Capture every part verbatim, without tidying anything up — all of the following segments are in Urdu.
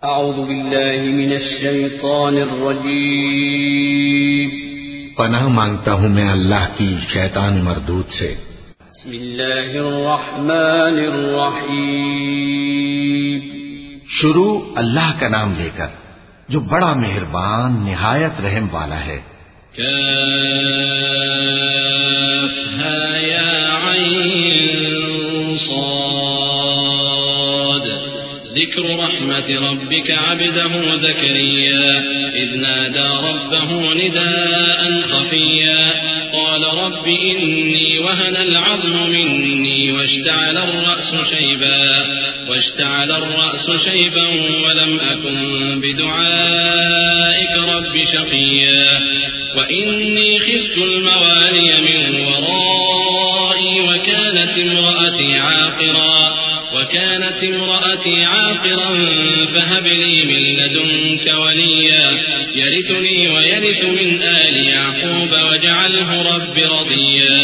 اعوذ باللہ من الشیطان الرجیم پناہ مانگتا ہوں میں اللہ کی شیطان مردود سے۔ بسم اللہ الرحمن الرحیم شروع اللہ کا نام لے کر جو بڑا مہربان نہایت رحم والا ہے۔ کافہا یا عین صاد ذکر رحمت ربک عبده زکریا اذ نادى ربه نداء خفيا قال رب إني وهن العظم مني واشتعل الرأس شيبا واشتعل الرأس شيبا ولم أكن بدعائك رب شقيا وإني خفت الموالي من ورائي وكانت امرأتي عاقرا وكانت امرأتي عاقرا فهب لي من لدنك وليا يرثني ويرث من آل يعقوب واجعله رب رضيا۔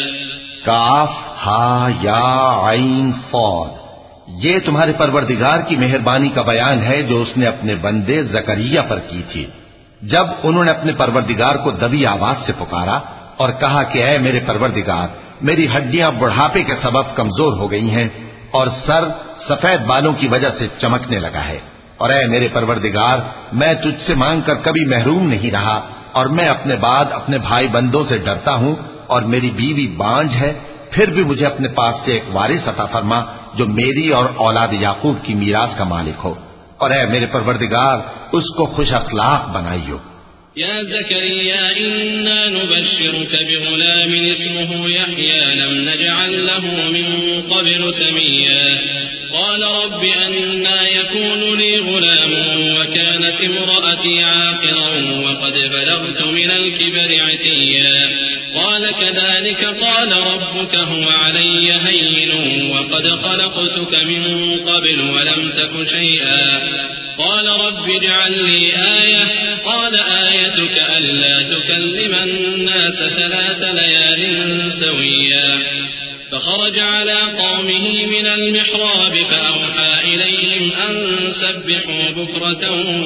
کاف ہا یا عین صاد، یہ تمہارے پروردگار کی مہربانی کا بیان ہے جو اس نے اپنے بندے زکریا پر کی تھی جب انہوں نے اپنے پروردگار کو دبی آواز سے پکارا اور کہا کہ اے میرے پروردگار، میری ہڈیاں بڑھاپے کے سبب کمزور ہو گئی ہیں اور سر سفید بالوں کی وجہ سے چمکنے لگا ہے، اور اے میرے پروردگار، میں تجھ سے مانگ کر کبھی محروم نہیں رہا، اور میں اپنے بعد اپنے بھائی بندوں سے ڈرتا ہوں، اور میری بیوی بانجھ ہے، پھر بھی مجھے اپنے پاس سے ایک وارث عطا فرما جو میری اور اولاد یعقوب کی میراث کا مالک ہو، اور اے میرے پروردگار اس کو خوش اخلاق بنائیو۔ يا زكريا إنا نبشرك بغلام اسمه يحيى لم نجعل له من قبل سميا قال رب أنا يكون لي غلام وكانت امرأتي عاقرا وقد بلغت من الكبر عتيا قال كذلك قال ربك هو علي هين وقد خلقتك من قبل ولم تك شيئا قال رب اجعل لي آية قال آيتك ألا تكلم الناس ثلاث ليال سويا فخرج على قومه من المحراب فأوحى إليهم أن سبحوا بكرة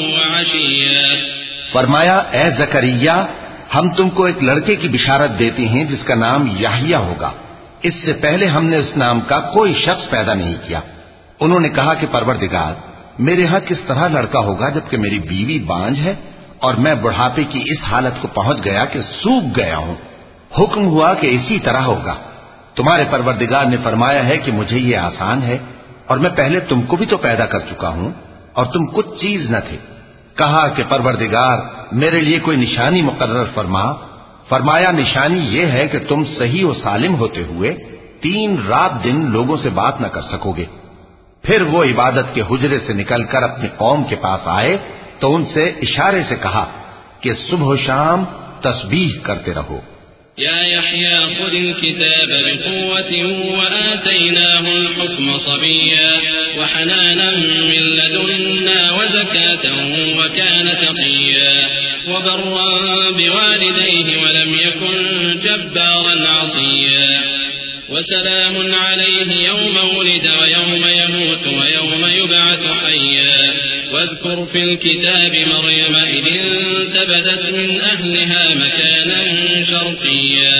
وعشيا۔ فرمایا اے زکریا، ہم تم کو ایک لڑکے کی بشارت دیتے ہیں جس کا نام یحییٰ ہوگا، اس سے پہلے ہم نے اس نام کا کوئی شخص پیدا نہیں کیا۔ انہوں نے کہا کہ پروردگار، میرے ہاں کس طرح لڑکا ہوگا جبکہ میری بیوی بانجھ ہے اور میں بڑھاپے کی اس حالت کو پہنچ گیا کہ سوکھ گیا ہوں۔ حکم ہوا کہ اسی طرح ہوگا۔ تمہارے پروردگار نے فرمایا ہے کہ مجھے یہ آسان ہے، اور میں پہلے تم کو بھی تو پیدا کر چکا ہوں اور تم کچھ چیز نہ تھے۔ کہا کہ پروردگار میرے لیے کوئی نشانی مقرر فرما۔ فرمایا نشانی یہ ہے کہ تم صحیح و سالم ہوتے ہوئے تین رات دن لوگوں سے بات نہ کر سکو گے۔ پھر وہ عبادت کے حجرے سے نکل کر اپنی قوم کے پاس آئے تو ان سے اشارے سے کہا کہ صبح و شام تسبیح کرتے رہو۔ یا یحییٰ خذ الكتاب بقوة وآتیناہ الحکم صبیا وحنانا من لدنا وزکاة وکان تقیا وبرا بوالدیہ ولم یکن جبارا عصیا وسلام عليه يوم ولد ويوم يموت ويوم يبعث حيا واذكر في الكتاب مريم إذ انتبذت من أهلها مكانا شرقيا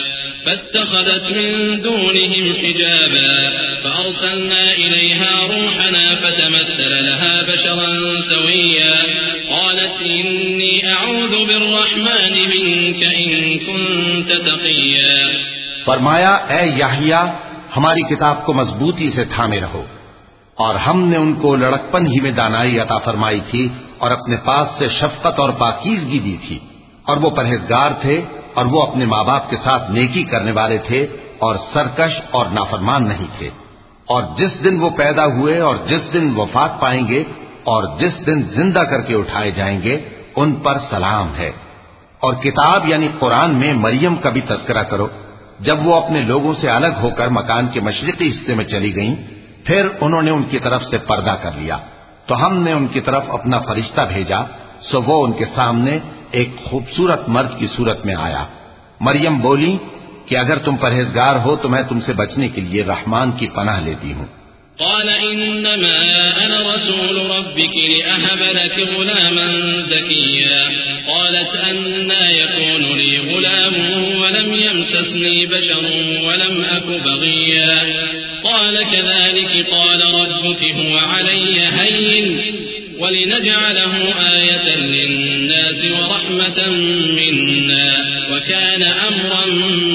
فاتخذت من دونهم حجابا فأرسلنا إليها روحنا فتمثل لها بشرا سويا قالت إني أعوذ بالرحمن منك إن كنت تقيا۔ فرمایا اے یحییٰ، ہماری کتاب کو مضبوطی سے تھامے رہو، اور ہم نے ان کو لڑکپن ہی میں دانائی عطا فرمائی تھی اور اپنے پاس سے شفقت اور پاکیزگی دی تھی، اور وہ پرہیزگار تھے اور وہ اپنے ماں باپ کے ساتھ نیکی کرنے والے تھے اور سرکش اور نافرمان نہیں تھے۔ اور جس دن وہ پیدا ہوئے اور جس دن وفات پائیں گے اور جس دن زندہ کر کے اٹھائے جائیں گے ان پر سلام ہے۔ اور کتاب یعنی قرآن میں مریم کا بھی تذکرہ کرو، جب وہ اپنے لوگوں سے الگ ہو کر مکان کے مشرقی حصے میں چلی گئیں، پھر انہوں نے ان کی طرف سے پردہ کر لیا تو ہم نے ان کی طرف اپنا فرشتہ بھیجا، سو وہ ان کے سامنے ایک خوبصورت مرد کی صورت میں آیا۔ مریم بولی کہ اگر تم پرہیزگار ہو تو میں تم سے بچنے کے لیے رحمان کی پناہ لیتی ہوں۔ قال إنما أنا رسول ربك لأهب لك غلاما زكيا قالت أنى يكون لي غلام ولم يمسسني بشر ولم أك بغيا قال كذلك قال ربك هو علي هين ولنجعله آية للناس ورحمة منا وكان أمرا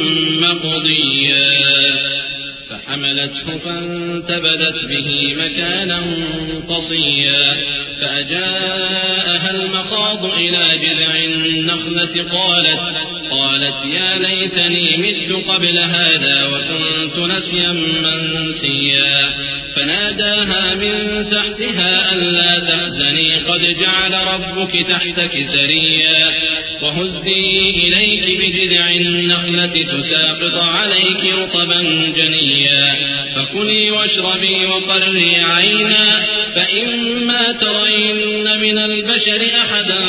مقضيا فحملته فانتبذت به مكانا قصيا فأجاءها المخاض إلى جذع النخلة قالت قالت يا ليتني مت قبل هذا وكنت نسيا منسيا فناداها من تحتها ألا تحزني قد جعل ربك تحتك سريا وهزي إليك بجذع النخلة تساقط عليك رطبا جنيا فكلي واشربي وقري عينا فإما ترين من البشر أحدا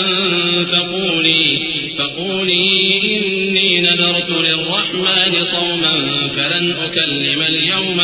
فقولي فقولي إني نذرت للرحمن صوما فلن أكلم اليوم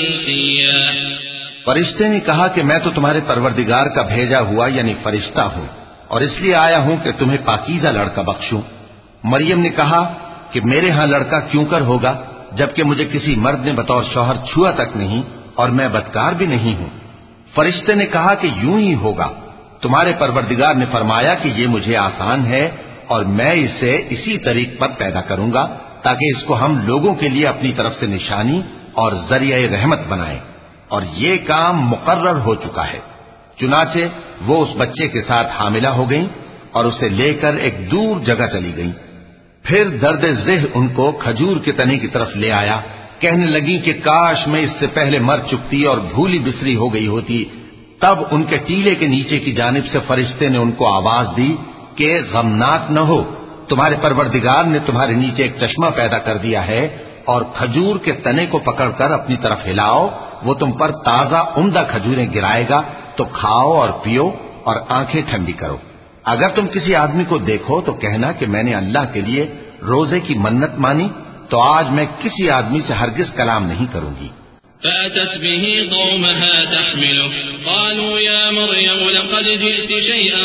إنسيا فرشتے نے کہا کہ میں تو تمہارے پروردگار کا بھیجا ہوا یعنی فرشتہ ہوں اور اس لیے آیا ہوں کہ تمہیں پاکیزہ لڑکا بخشوں۔ مریم نے کہا کہ میرے ہاں لڑکا کیوں کر ہوگا جبکہ مجھے کسی مرد نے بطور شوہر چھوا تک نہیں اور میں بدکار بھی نہیں ہوں۔ فرشتے نے کہا کہ یوں ہی ہوگا، تمہارے پروردگار نے فرمایا کہ یہ مجھے آسان ہے اور میں اسے اسی طریق پر پیدا کروں گا تاکہ اس کو ہم لوگوں کے لیے اپنی طرف سے نشانی اور ذریعہ رحمت بنائیں، اور یہ کام مقرر ہو چکا ہے۔ چنانچہ وہ اس بچے کے ساتھ حاملہ ہو گئیں اور اسے لے کر ایک دور جگہ چلی گئیں۔ پھر درد ذہ ان کو کھجور کے تنے کی طرف لے آیا، کہنے لگی کہ کاش میں اس سے پہلے مر چکتی اور بھولی بسری ہو گئی ہوتی۔ تب ان کے ٹیلے کے نیچے کی جانب سے فرشتے نے ان کو آواز دی کہ غمناک نہ ہو، تمہارے پروردگار نے تمہارے نیچے ایک چشمہ پیدا کر دیا ہے، اور کھجور کے تنے کو پکڑ کر اپنی طرف ہلاؤ، وہ تم پر تازہ عمدہ کھجوریں گرائے گا، تو کھاؤ اور پیو اور آنکھیں ٹھنڈی کرو۔ اگر تم کسی آدمی کو دیکھو تو کہنا کہ میں نے اللہ کے لیے روزے کی منت مانی، تو آج میں کسی آدمی سے ہرگز کلام نہیں کروں گی۔ فأتت به قومها تحمله قالوا يا مريم لقد جئت شيئا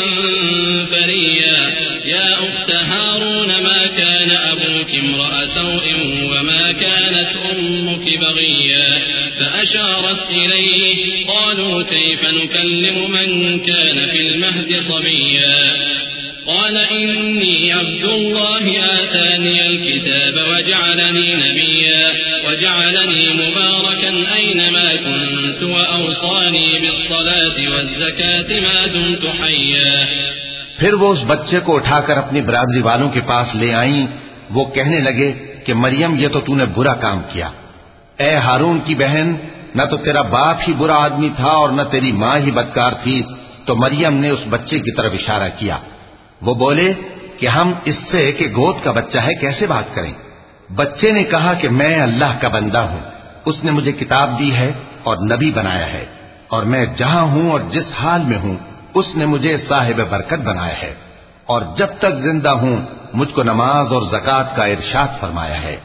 فريا يا أخت هارون ما كان أبوك امرأ سوء وما كانت أمك بغيا فأشارت إليه قالوا كيف نكلم من كان في المهد صبيا قال إني عبد الله آتاني الكتاب وجعلني نبيا وجعلني مباركا أينما كنت وأوصاني بالصلاة والزكاة ما دمت حيا۔ پھر وہ اس بچے کو اٹھا کر اپنی برادری والوں کے پاس لے آئیں۔ وہ کہنے لگے کہ مریم یہ تو تو نے برا کام کیا، اے ہارون کی بہن، نہ تو تیرا باپ ہی برا آدمی تھا اور نہ تیری ماں ہی بدکار تھی۔ تو مریم نے اس بچے کی طرف اشارہ کیا۔ وہ بولے کہ ہم اس سے کہ گود کا بچہ ہے کیسے بات کریں؟ بچے نے کہا کہ میں اللہ کا بندہ ہوں، اس نے مجھے کتاب دی ہے اور نبی بنایا ہے، اور میں جہاں ہوں اور جس حال میں ہوں اس نے مجھے صاحب برکت بنایا ہے، اور جب تک زندہ ہوں مجھ کو نماز اور زکوٰۃ کا ارشاد فرمایا ہے۔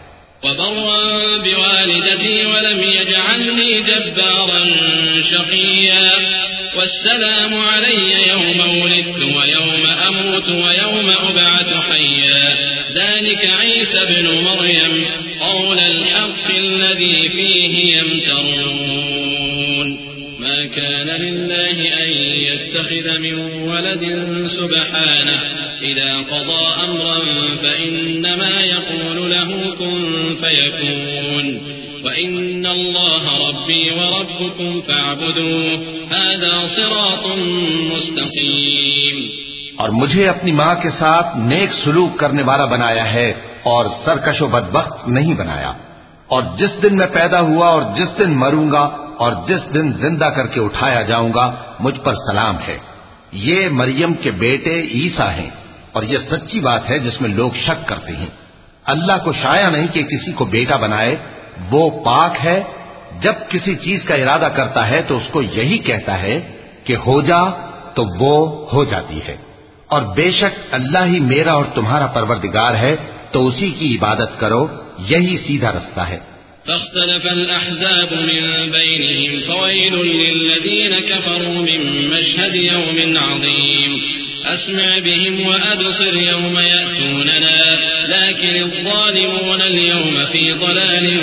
وبرا بوالدتي ولم يجعلني جبارا شقيا والسلام علي يوم ولدت ويوم أموت ويوم أبعث حيا ذلك عيسى ابن مريم قول الحق الذي فيه يمترون ما كان لله أن يتخذ من ولد سبحانه إذا قضى أمرا فإنما يقول له كن فيكون وإن الله ربي وربكم فاعبدوه هذا صراط مستقيم۔ اور مجھے اپنی ماں کے ساتھ نیک سلوک کرنے والا بنایا ہے اور سرکش و بدبخت نہیں بنایا، اور جس دن میں پیدا ہوا اور جس دن مروں گا اور جس دن زندہ کر کے اٹھایا جاؤں گا مجھ پر سلام ہے۔ یہ مریم کے بیٹے عیسیٰ ہیں، اور یہ سچی بات ہے جس میں لوگ شک کرتے ہیں۔ اللہ کو شایع نہیں کہ کسی کو بیٹا بنائے، وہ پاک ہے، جب کسی چیز کا ارادہ کرتا ہے تو اس کو یہی کہتا ہے کہ ہو جا تو وہ ہو جاتی ہے، اور بے شک اللہ ہی میرا اور تمہارا پروردگار ہے، تو اسی کی عبادت کرو، یہی سیدھا رستہ ہے۔ فاختلف الأحزاب من بينهم فويل للذين كفروا من مشهد يوم عظيم أسمع بهم وأبصر يوم يأتوننا لكن الظالمون اليوم في ضلال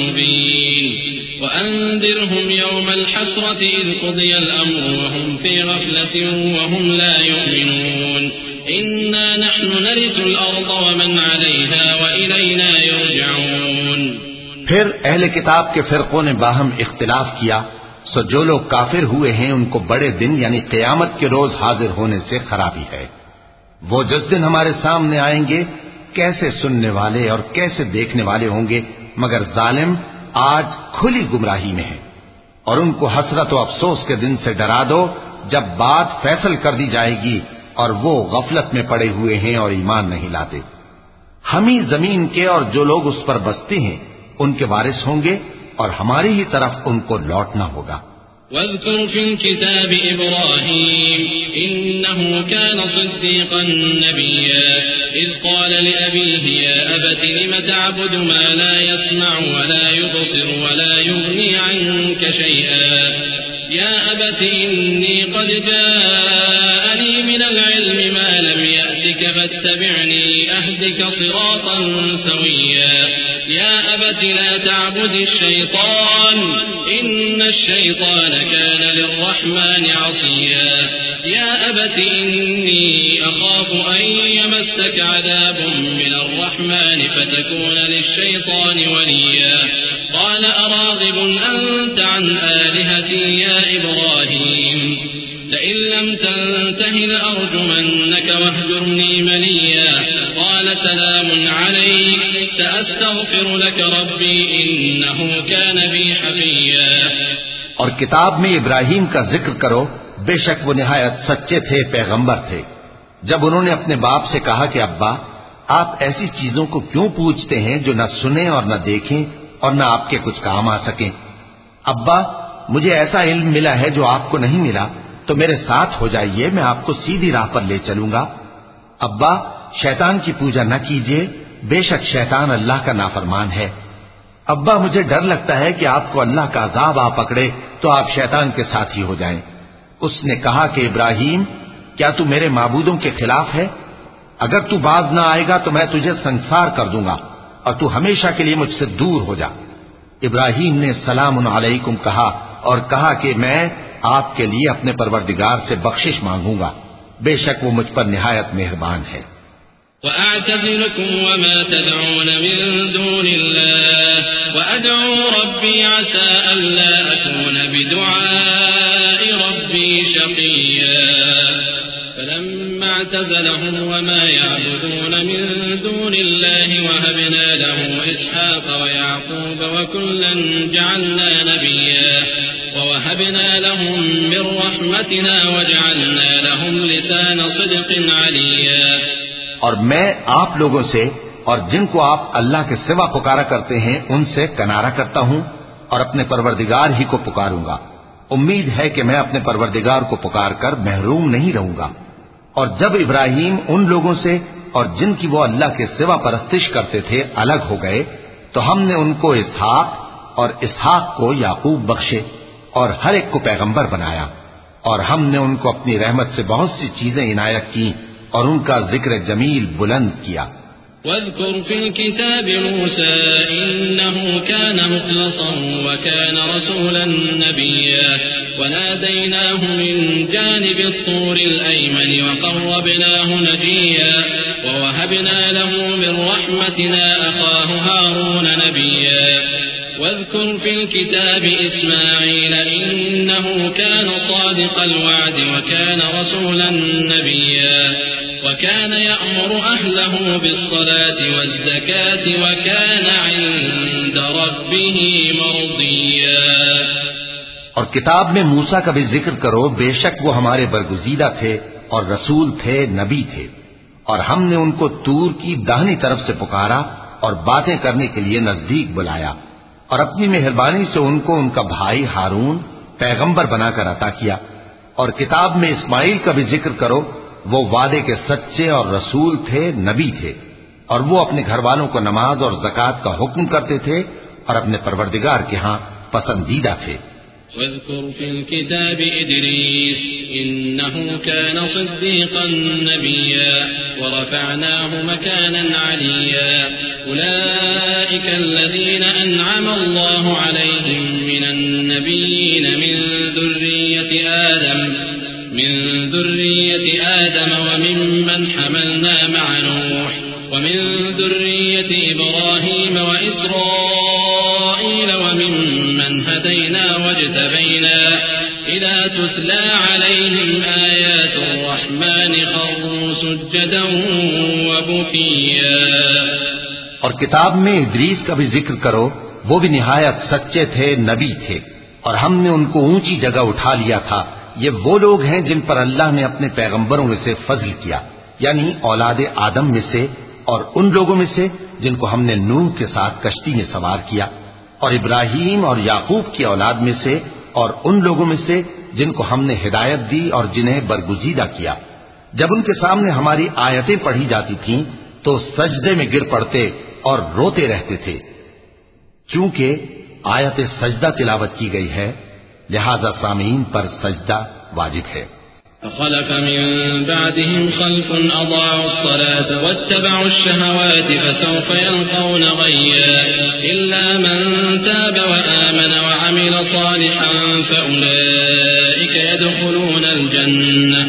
مبين وأنذرهم يوم الحسرة إذ قضي الأمر وهم في غفلة وهم لا يؤمنون إنا نحن نرث الأرض ومن عليها وإلينا يرجعون. پھر اہل کتاب کے فرقوں نے باہم اختلاف کیا، سو جو لوگ کافر ہوئے ہیں ان کو بڑے دن یعنی قیامت کے روز حاضر ہونے سے خرابی ہے. وہ جس دن ہمارے سامنے آئیں گے کیسے سننے والے اور کیسے دیکھنے والے ہوں گے، مگر ظالم آج کھلی گمراہی میں ہے. اور ان کو حسرت و افسوس کے دن سے ڈرا دو جب بات فیصل کر دی جائے گی اور وہ غفلت میں پڑے ہوئے ہیں اور ایمان نہیں لاتے. ہم ہی زمین کے اور جو لوگ اس پر بستے ہیں ان کے وارث ہوں گے اور ہماری ہی طرف ان کو لوٹنا ہوگا. واذكر في الكتاب إبراهيم إنه كان صديقا نبيا إذ قال لأبيه يا أبت لم تعبد ما لا يسمع ولا يبصر ولا يغني عنك شيئا يا أبت إني قد جاءني من العلم ما لم يأتك فاتبعني أهدك صراطا سويا يا أبت لا تعبد الشيطان إن الشيطان كان للرحمن عصيا يا أبت إني أخاف أن يمسك عذاب من الرحمن فتكون للشيطان وليا قال أراغب أنت عن آلهتي يا إبراهيم لئن لم تنته لأرجمنك واهجرني مليا قال سلام عليك سأستغفر لك ربي إنه كان بي حفيا. اور کتاب میں ابراہیم کا ذکر کرو، بے شک وہ نہایت سچے تھے، پیغمبر تھے. جب انہوں نے اپنے باپ سے کہا کہ ابا آپ ایسی چیزوں کو کیوں پوچھتے ہیں جو نہ سنیں اور نہ دیکھیں اور نہ آپ کے کچھ کام آ سکیں. ابا مجھے ایسا علم ملا ہے جو آپ کو نہیں ملا، تو میرے ساتھ ہو جائیے، میں آپ کو سیدھی راہ پر لے چلوں گا. ابا شیطان کی پوجا نہ کیجیے، بے شک شیطان اللہ کا نافرمان ہے. ابا مجھے ڈر لگتا ہے کہ آپ کو اللہ کا عذاب آ پکڑے تو آپ شیطان کے ساتھی ہو جائیں. اس نے کہا کہ ابراہیم کیا تو میرے معبودوں کے خلاف ہے؟ اگر تو باز نہ آئے گا تو میں تجھے سنسار کر دوں گا اور تو ہمیشہ کے لیے مجھ سے دور ہو جا. ابراہیم نے سلام علیکم کہا اور کہا کہ میں آپ کے لیے اپنے پروردگار سے بخشش مانگوں گا، بے شک وہ مجھ پر نہایت مہربان ہے. وأعتزلكم وما تدعون من دون الله وأدعو ربي عسى ألا أكون بدعاء ربي شقيا فلما اعتزلهم وما يعبدون من دون الله وهبنا له إسحاق ويعقوب وكلا جعلنا نبيا ووهبنا لهم من رحمتنا وجعلنا لهم لسان صدق عليا. اور میں آپ لوگوں سے اور جن کو آپ اللہ کے سوا پکارا کرتے ہیں ان سے کنارہ کرتا ہوں اور اپنے پروردگار ہی کو پکاروں گا. امید ہے کہ میں اپنے پروردگار کو پکار کر محروم نہیں رہوں گا. اور جب ابراہیم ان لوگوں سے اور جن کی وہ اللہ کے سوا پرستش کرتے تھے الگ ہو گئے تو ہم نے ان کو اسحاق اور اسحاق کو یعقوب بخشے اور ہر ایک کو پیغمبر بنایا. اور ہم نے ان کو اپنی رحمت سے بہت سی چیزیں عنایت کی اور ان کا ذکر جمیل بلند کیا. واذكر في الكتاب موسى إنه كان مخلصا وكان رسولا نبيا وناديناه من جانب الطور الأيمن وقربناه نجيا ووهبنا له من رحمتنا أخاه هارون نبيا. واذكر في الكتاب إسماعيل إنه كان صادق الوعد وكان رسولا نبيا وكان يأمر أهله بالصلاة والزكاة وكان عند ربه مرضيا. اور کتاب میں موسیٰ کا بھی ذکر کرو، بے شک وہ ہمارے برگزیدہ تھے اور رسول تھے، نبی تھے. اور ہم نے ان کو طور کی داہنی طرف سے پکارا اور باتیں کرنے کے لیے نزدیک بلایا اور اپنی مہربانی سے ان کو ان کا بھائی ہارون پیغمبر بنا کر عطا کیا. اور کتاب میں اسماعیل کا بھی ذکر کرو، وہ وعدے کے سچے اور رسول تھے، نبی تھے. اور وہ اپنے گھر والوں کو نماز اور زکوٰۃ کا حکم کرتے تھے اور اپنے پروردگار کے ہاں پسندیدہ تھے۔ واذكر في الكتاب إدريس إنه كان صديقا نبيا ورفعناه مكانا عليا أولئك الذين أنعم الله عليهم من النبيين من ذرية آدم من ذرية آدم وممن حملنا مع نوح ومن ذرية إبراهيم وإسرائيل وممن هدينا واجتبينا إذا تتلى عليهم آيات الرحمن خروا سجدا وبكيا۔ اور کتاب میں ادریس کا بھی ذکر کرو، وہ بھی نہایت سچے تھے، نبی تھے، اور ہم نے ان کو اونچی جگہ اٹھا لیا تھا۔ یہ وہ لوگ ہیں جن پر اللہ نے اپنے پیغمبروں میں سے فضل کیا، یعنی اولاد آدم میں سے، اور ان لوگوں میں سے جن کو ہم نے نوح کے ساتھ کشتی میں سوار کیا، اور ابراہیم اور یعقوب کی اولاد میں سے، اور ان لوگوں میں سے جن کو ہم نے ہدایت دی اور جنہیں برگزیدہ کیا۔ جب ان کے سامنے ہماری آیتیں پڑھی جاتی تھیں تو سجدے میں گر پڑتے اور روتے رہتے تھے۔ چونکہ آیت سجدہ تلاوت کی گئی ہے لہذا سامعین پر سجدہ واجب ہے۔ فخلف من بعدهم خلف أضاعوا الصلاة واتبعوا الشهوات فسوف يلقون غيا إلا من تاب وآمن وعمل صالحا فأولئك يدخلون الجنة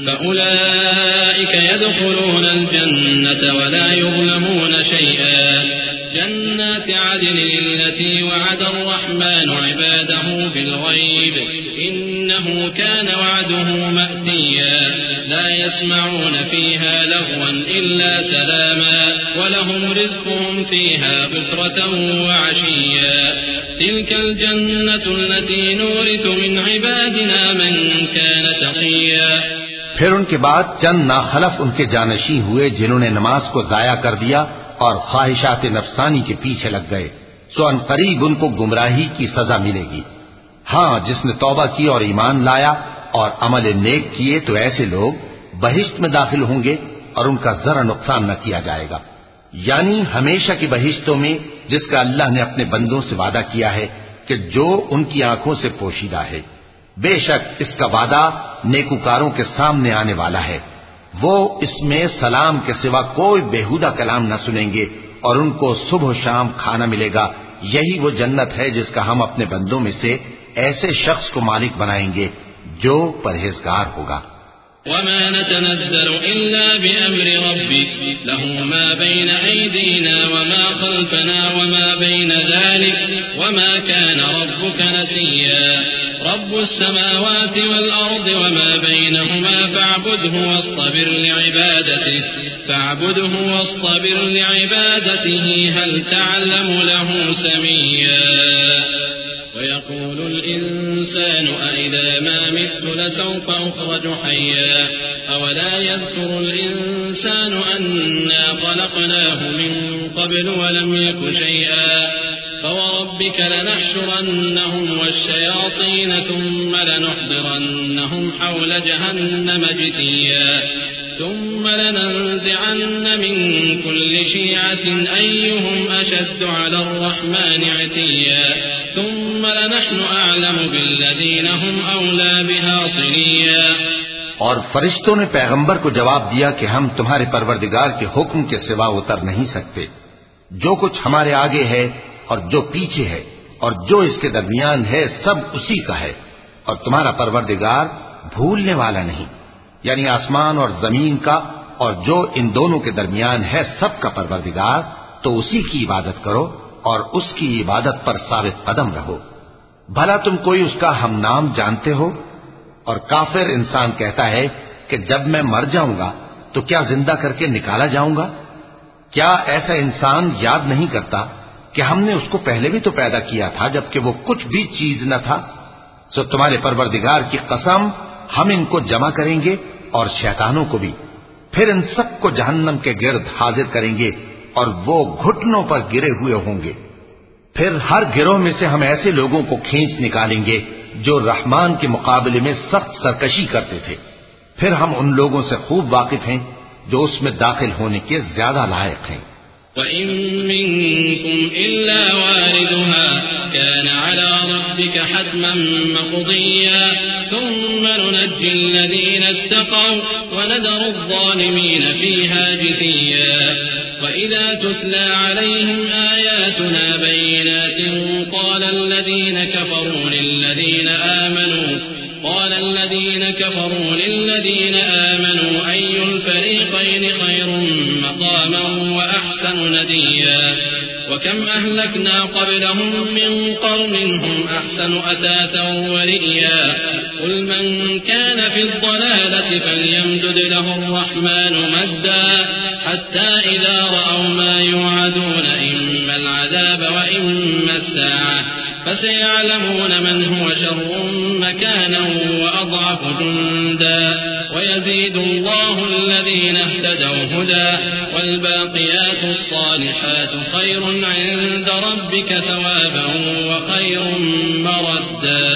فأولئك يدخلون الجنة ولا يظلمون شيئا جنات عدن التي وعد الرحمن عباده بالغيب إنه كان وعده مأتيا لا يسمعون فيها لغوا إلا سلاما ولهم رزقهم فيها بكرة وعشيا تلك الجنة التي نورث من عبادنا من كان تقيا۔ پھر ان کے بعد چند ناخلف ان کے جانشین ہوئے جنہوں نے نماز کو ضائع کر دیا اور خواہشات نفسانی کے پیچھے لگ گئے، سو ان قریب ان کو گمراہی کی سزا ملے گی۔ ہاں، جس نے توبہ کی اور ایمان لایا اور عمل نیک کیے تو ایسے لوگ بہشت میں داخل ہوں گے اور ان کا ذرا نقصان نہ کیا جائے گا، یعنی ہمیشہ کی بہشتوں میں جس کا اللہ نے اپنے بندوں سے وعدہ کیا ہے کہ جو ان کی آنکھوں سے پوشیدہ ہے۔ بے شک اس کا وعدہ نیکوکاروں کے سامنے آنے والا ہے، وہ اس میں سلام کے سوا کوئی بےہودہ کلام نہ سنیں گے اور ان کو صبح و شام کھانا ملے گا۔ یہی وہ جنت ہے جس کا ہم اپنے بندوں میں سے ایسے شخص کو مالک بنائیں گے جو پرہیزگار ہوگا۔ وما نتنزل إلا بأمر ربك له ما بين أيدينا وما خلفنا وما بين ذلك وما كان ربك نسيا رب السماوات والأرض وما بينهما فاعبده واصطبر لعبادته فاعبده واصطبر لعبادته هل تعلم له سميا ويقول الإنسان أإذا ما مت لسوف أخرج حيا أولا يذكر الإنسان أنا خلقناه من قبل ولم يك شيئا فوربك لنحشرنهم والشياطين ثم لنحضرنهم حول جهنم جثيا ثم لننزعن من كل شيعة أيهم أشد على الرحمن عتيا ثم لنحن أعلم بالذين هم أولى بها صليا۔ اور فرشتوں نے پیغمبر کو جواب دیا کہ ہم تمہارے پروردگار کے حکم کے سوا اتر نہیں سکتے، جو کچھ ہمارے آگے ہے اور جو پیچھے ہے اور جو اس کے درمیان ہے سب اسی کا ہے، اور تمہارا پروردگار بھولنے والا نہیں، یعنی آسمان اور زمین کا اور جو ان دونوں کے درمیان ہے سب کا پروردگار، تو اسی کی عبادت کرو اور اس کی عبادت پر ثابت قدم رہو۔ بھلا تم کوئی اس کا ہم نام جانتے ہو؟ اور کافر انسان کہتا ہے کہ جب میں مر جاؤں گا تو کیا زندہ کر کے نکالا جاؤں گا؟ کیا ایسا انسان یاد نہیں کرتا کہ ہم نے اس کو پہلے بھی تو پیدا کیا تھا جبکہ وہ کچھ بھی چیز نہ تھا؟ سو تمہارے پروردگار کی قسم ہم ان کو جمع کریں گے اور شیطانوں کو بھی، پھر ان سب کو جہنم کے گرد حاضر کریں گے اور وہ گھٹنوں پر گرے ہوئے ہوں گے۔ پھر ہر گروہ میں سے ہم ایسے لوگوں کو کھینچ نکالیں گے جو رحمان کے مقابلے میں سخت سرکشی کرتے تھے، پھر ہم ان لوگوں سے خوب واقف ہیں جو اس میں داخل ہونے کے زیادہ لائق ہیں۔ وإن منكم إلا واردها كان على ربك حتما مقضيا ثم ننجي الذين اتقوا ونذر الظالمين فيها جثيا وإذا تتلى عليهم آياتنا بينات قال الذين كفروا للذين آمنوا قال الذين كفروا للذين آمنوا أي الفريقين خير مقاما وأحسن نديا وكم أهلكنا قبلهم من قرن هم أحسن أثاثا ورئيا قل من كان في الضلالة فليمدد له الرحمن مدا حتى إذا رأوا ما يوعدون إما العذاب وإما الساعة فسيعلمون من هو شر مكانا وأضعف جندا ويزيد الله الذين اهتدوا هدى والباقيات الصالحات خير عند ربك ثوابا وخير مردا.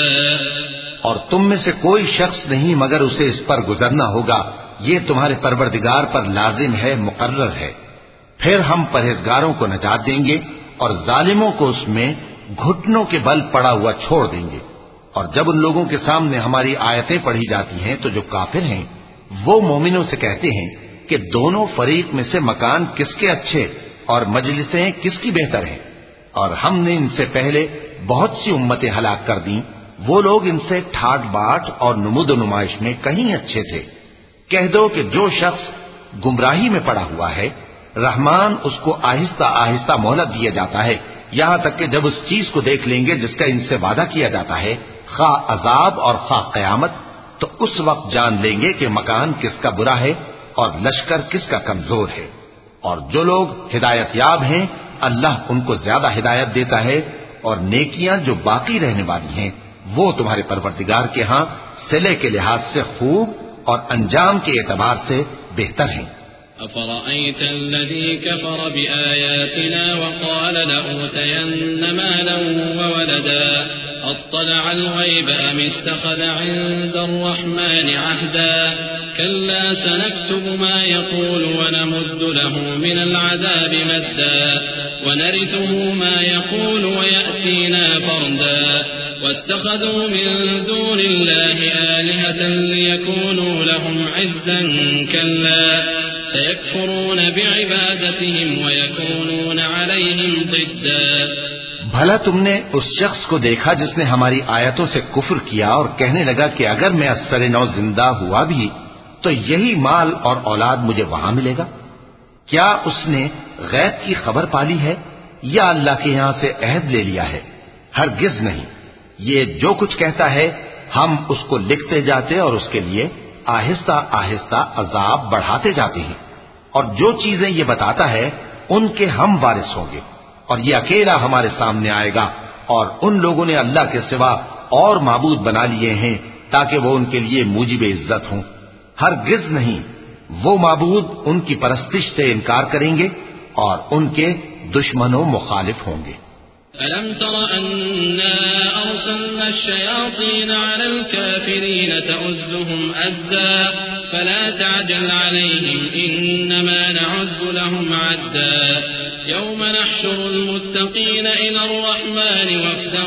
اور تم میں سے کوئی شخص نہیں مگر اسے اس پر گزرنا ہوگا، یہ تمہارے پروردگار پر لازم ہے، مقرر ہے. پھر ہم پرہیزگاروں کو نجات دیں گے اور ظالموں کو اس میں گھٹنوں کے بل پڑا ہوا چھوڑ دیں گے. اور جب ان لوگوں کے سامنے ہماری آیتیں پڑھی جاتی ہیں تو جو کافر ہیں وہ مومنوں سے کہتے ہیں کہ دونوں فریق میں سے مکان کس کے اچھے اور مجلسیں کس کی بہتر ہیں، اور ہم نے ان سے پہلے بہت سی امتیں ہلاک کر دیں، وہ لوگ ان سے ٹھاٹ باٹ اور نمود و نمائش میں کہیں اچھے تھے. کہہ دو کہ جو شخص گمراہی میں پڑا ہوا ہے رحمان اس کو آہستہ آہستہ مہلت دیا جاتا ہے، یہاں تک کہ جب اس چیز کو دیکھ لیں گے جس کا ان سے وعدہ کیا جاتا ہے، خواہ عذاب اور خواہ قیامت، تو اس وقت جان لیں گے کہ مکان کس کا برا ہے اور لشکر کس کا کمزور ہے. اور جو لوگ ہدایت یاب ہیں اللہ ان کو زیادہ ہدایت دیتا ہے، اور نیکیاں جو باقی رہنے والی ہیں وہ تمہارے پروردگار کے ہاں صلے کے لحاظ سے خوب اور انجام کے اعتبار سے بہتر ہیں. أفرأيت الذي كفر بآياتنا وقال لأوتين مالا وولدا أطلع الغيب أم اتخذ عند الرحمن عهدا كلا سنكتب ما يقول ونمد له من العذاب مدا ونرثه ما يقول ويأتينا فردا واتخذوا من دون الله آلهة ليكونوا لهم عزا كلا سيكفرون بعبادتهم ويكونون عليهم ضدا. بھلا تم نے اس شخص کو دیکھا جس نے ہماری آیتوں سے کفر کیا اور کہنے لگا کہ اگر میں اثر نو زندہ ہوا بھی تو یہی مال اور اولاد مجھے وہاں ملے گا؟ کیا اس نے غیب کی خبر پالی ہے یا اللہ کے یہاں سے عہد لے لیا ہے؟ ہرگز نہیں. یہ جو کچھ کہتا ہے ہم اس کو لکھتے جاتے اور اس کے لیے آہستہ آہستہ عذاب بڑھاتے جاتے ہیں، اور جو چیزیں یہ بتاتا ہے ان کے ہم وارث ہوں گے، اور یہ اکیلا ہمارے سامنے آئے گا. اور ان لوگوں نے اللہ کے سوا اور معبود بنا لیے ہیں تاکہ وہ ان کے لیے موجب عزت ہوں. ہرگز نہیں، وہ معبود ان کی پرستش سے انکار کریں گے اور ان کے دشمن و مخالف ہوں گے. ألم تر أنا أرسلنا الشياطين على الكافرين تؤزهم أزا فلا تعجل عليهم إنما نعد لهم عدا يوم نحشر المتقين إلى الرحمن وفدا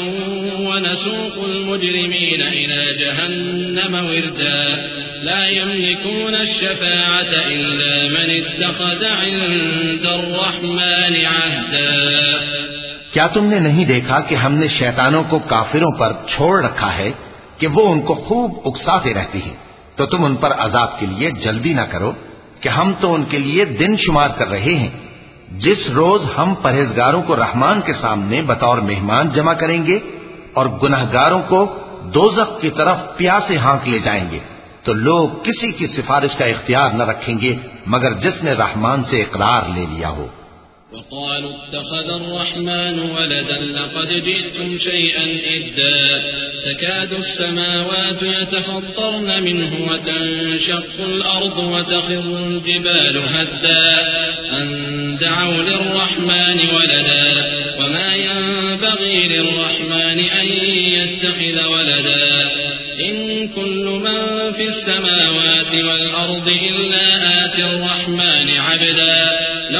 ونسوق المجرمين إلى جهنم وردا لا يملكون الشفاعة إلا من اتخذ عند الرحمن عهدا. کیا تم نے نہیں دیکھا کہ ہم نے شیطانوں کو کافروں پر چھوڑ رکھا ہے کہ وہ ان کو خوب اکساتے رہتے ہیں، تو تم ان پر عذاب کے لیے جلدی نہ کرو کہ ہم تو ان کے لیے دن شمار کر رہے ہیں جس روز ہم پرہیزگاروں کو رحمان کے سامنے بطور مہمان جمع کریں گے اور گناہگاروں کو دوزخ کی طرف پیاسے ہانک لے جائیں گے، تو لوگ کسی کی سفارش کا اختیار نہ رکھیں گے مگر جس نے رحمان سے اقرار لے لیا ہو. وقالوا اتخذ الرحمن ولدا لقد جئتم شيئا إدا تكاد السماوات يتفطرن منه وتنشق الأرض وتخر الجبال هدا أن دعوا للرحمن ولدا وما ينبغي للرحمن أن يتخذ ولدا إن كل من في السماوات والأرض إلا آتي الرحمن عبدا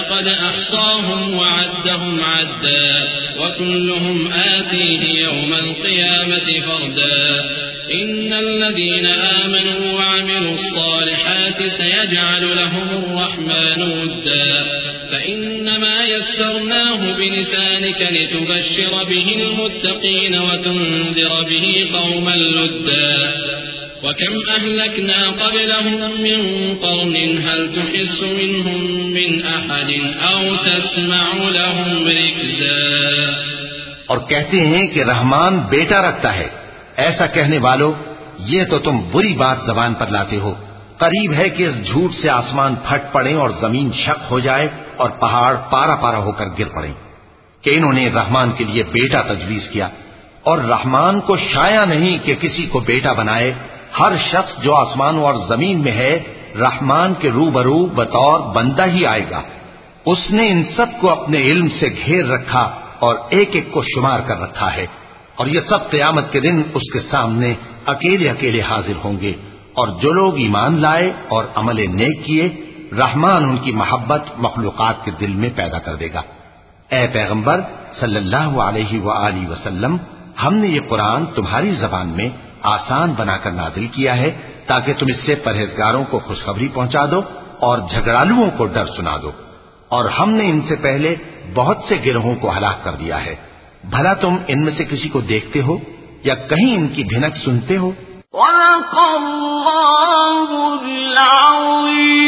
لقد أحصاهم وعدهم عدا وكلهم آتيه يوم القيامة فردا إن الذين آمنوا وعملوا الصالحات سيجعل لهم الرحمن ودا فإنما يسرناه بلسانك لتبشر به المتقين وتنذر به قوما لدا وكم أهلكنا قبلهم من قرن هل تحس منهم من أحد أو تسمع لهم ركزا. اور کہتے ہیں کہ رحمان بیٹا رکھتا ہے. ایسا کہنے والو یہ تو تم بری بات زبان پر لاتے ہو. قریب ہے کہ اس جھوٹ سے آسمان پھٹ پڑے اور زمین شق ہو جائے اور پہاڑ پارا پارا ہو کر گر پڑے کہ انہوں نے رحمان کے لیے بیٹا تجویز کیا. اور رحمان کو شایع نہیں کہ کسی کو بیٹا بنائے. ہر شخص جو آسمانوں اور زمین میں ہے رحمان کے روبرو بطور بندہ ہی آئے گا. اس نے ان سب کو اپنے علم سے گھیر رکھا اور ایک ایک کو شمار کر رکھا ہے. اور یہ سب قیامت کے دن اس کے سامنے اکیلے اکیلے حاضر ہوں گے. اور جو لوگ ایمان لائے اور عمل نیک کیے رحمان ان کی محبت مخلوقات کے دل میں پیدا کر دے گا. اے پیغمبر صلی اللہ علیہ وآلہ وسلم ہم نے یہ قرآن تمہاری زبان میں آسان بنا کر نازل کیا ہے تاکہ تم اس سے پرہیزگاروں کو خوشخبری پہنچا دو اور جھگڑالوؤں کو ڈر سنا دو. اور ہم نے ان سے پہلے بہت سے گروہوں کو ہلاک کر دیا ہے. بھلا تم ان میں سے کسی کو دیکھتے ہو یا کہیں ان کی بھنک سنتے ہو؟ وَلَقَ اللَّهُ الْعَظِيمُ.